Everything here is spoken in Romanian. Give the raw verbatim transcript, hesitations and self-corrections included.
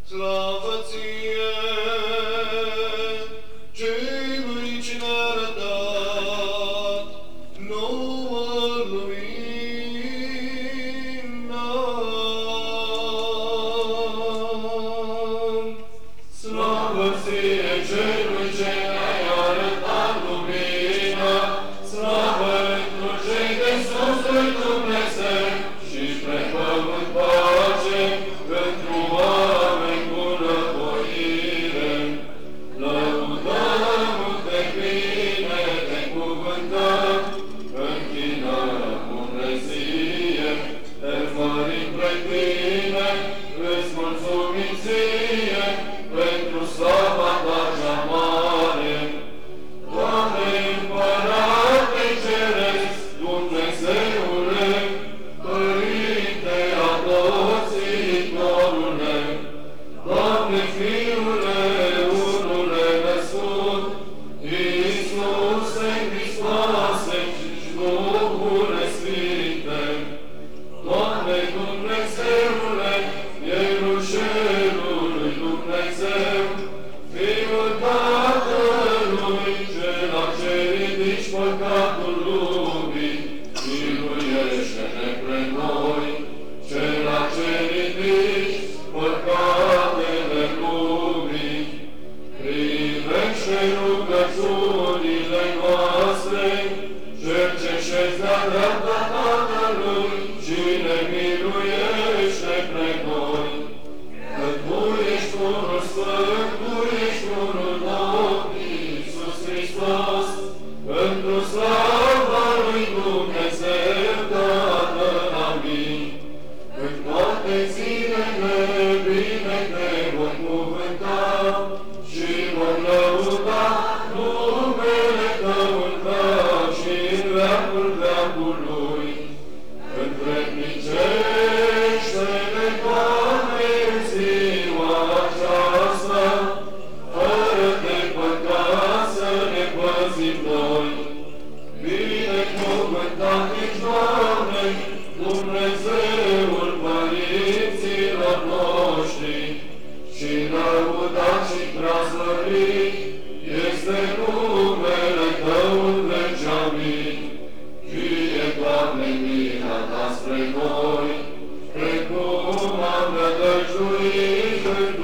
Slavă ție, celui ce ne-a arătat nouă lumină. Slavă ție, celui ce ne-ai arătat lumină, slavă întru cei de sus lui Dumnezeu și spre pământ pace, pentru oameni bunăvoire. Lăudăm de bine, te cuvântăm, închinăm bunăție, te mărim pre tine, îți mulțumim ție, pentru slava ta cea mare. Doamne, Împărate Ceresc, Dumnezeule, Părinte Adopțitorule, Doamne, Fiule, unule născut, Iisuse Hristoase și Duhule Sfinte, Doamne, Dumnezeule, Ierul Cerului Dumnezeu, Fiul Tatălui, cel ce ridici păcatul lumii, miluiește-ne pre noi, cel ce ridici păcatele lumii. Privește rugăciunile noastre, cel ce șezi de-a dreapta Tatălui și ne miluiește pre noi. Că Tu ești unul sfânt, Tu ești unul nou, Iisus Hristos, pentru slava lui Dumnezeu Tatăl, amin. În toate zilele bine te vom cuvânta și vom lăuda numele Tău în veac și în veacul veacului. Învrednicește-ne, Doamne, în ziua aceasta, fără de păcat să ne păzim noi. Binecuvântat ești, Doamne, Dumnezeul părinților noștri, și lăudat și preaslăvit este numele Tău în veci, amin. Fie, Doamne, mila Ta spre noi, precum am nădăjduit în